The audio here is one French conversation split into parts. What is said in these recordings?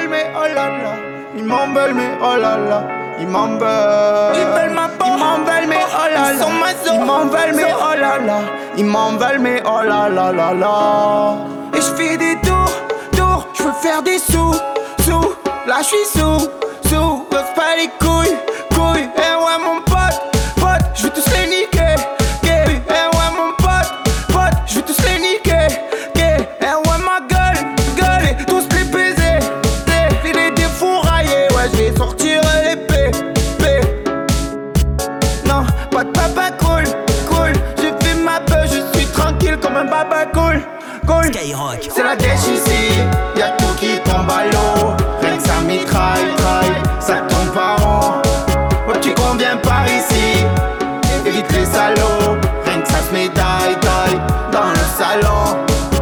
veulent, mais oh là là. Ils m'en veulent, mais oh là là. Ils m'en veulent. Ils veulent ma peau. Ils m'en veulent, mais oh là là. Ils sont maso. Ils m'en veulent, mais oh là là. Ils m'en veulent, mais oh là là là là. Et je fais des tours, tours. Je veux faire des sous, sous. Là je suis sous, sous. Rose pas les couilles, couilles. Eh ouais mon pote, pote. Je vais tous les niquer, eh ouais mon pote, pote. Je vais tous les niquer, eh ouais ma gueule, gueule. Et tous les baiser, les défourailler. Ouais je vais sortir les non, pas de papa cool, cool. J'ai fait ma peur, je suis tranquille comme un baba cool, cool. Skyrock. C'est la dèche ici, y'a tout qui tombe à l'eau. Rien que ça mitraille, traille, ça tombe par rond. Ouais tu conviens par ici, évite les salauds. Rien que ça se médaille, taille, dans le salon.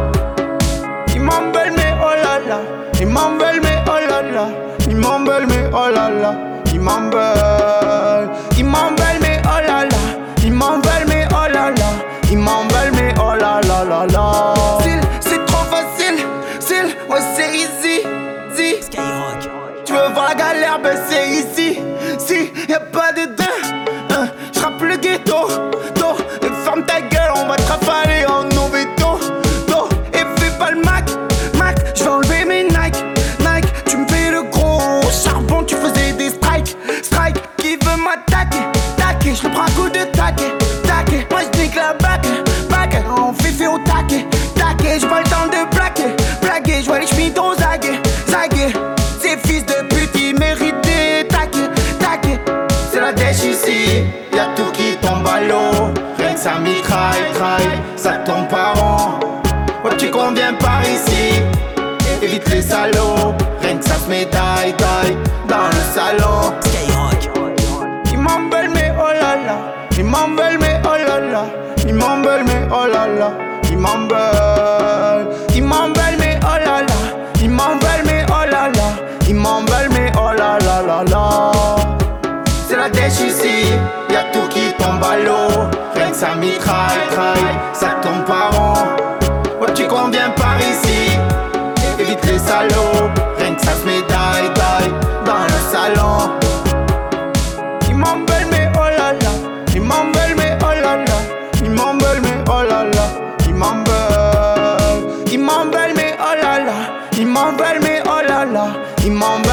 Ils m'en veulent mais oh là là. Ils m'en veulent mais oh là là. Ils m'en veulent mais oh là là. Ils m'en veulent. Ils m'en veulent mais oh là là. Ils m'en veulent mais oh là là. Ils m'en veulent mais oh là là là là. C'est trop facile, ouais c'est easy, Skyrock. tu veux voir la galère, ben c'est ici. Si, y'a pas de deux, j'rappe le ghetto, to. Et ferme ta gueule, on va te rafaler en noveto, to. Et fais pas le Mac, j'vais enlever mes Nike, tu me fais le gros charbon, tu faisais des strikes, qui veut m'attaquer, je le prends un coup de taquet, moi j'nique la bague, on fait au taquet, j'ai pas le temps de blaguer, j'vois les chemises aux zaguer, ces fils de pute ils méritent des taquets, c'est la dèche ici, y'a tout qui tombe à l'eau, rien que ça mitraille, ça tombe par rond, ouais tu conviens par ici, évite les salauds, rien que ça se médaille, dans le salon. Skyrock. Ils m'en veulent mais oh là là. Ils m'en veulent mais oh là là. Ils m'en veulent mais oh là là. Ils m'en veulent. Ils m'en veulent mais oh là là. Ils m'en veulent mais oh là là. Ils m'en veulent mais oh là là là là. C'est la dèche ici, y'a tout qui tombe à l'eau. Rien que ça mitraille, ça tombe par rond. Ouais tu conviens par ici, évite les salauds. Rien que ça se médaille, dans le salon. Ils m'en veulent mais oh là là. Ils m'en veulent mais oh là là. Ils m'en veulent mais oh là là. Ils m'en veulent. Ils m'en veulent mais oh là là. Ils m'en veulent mais oh là là. Ils m'en veulent.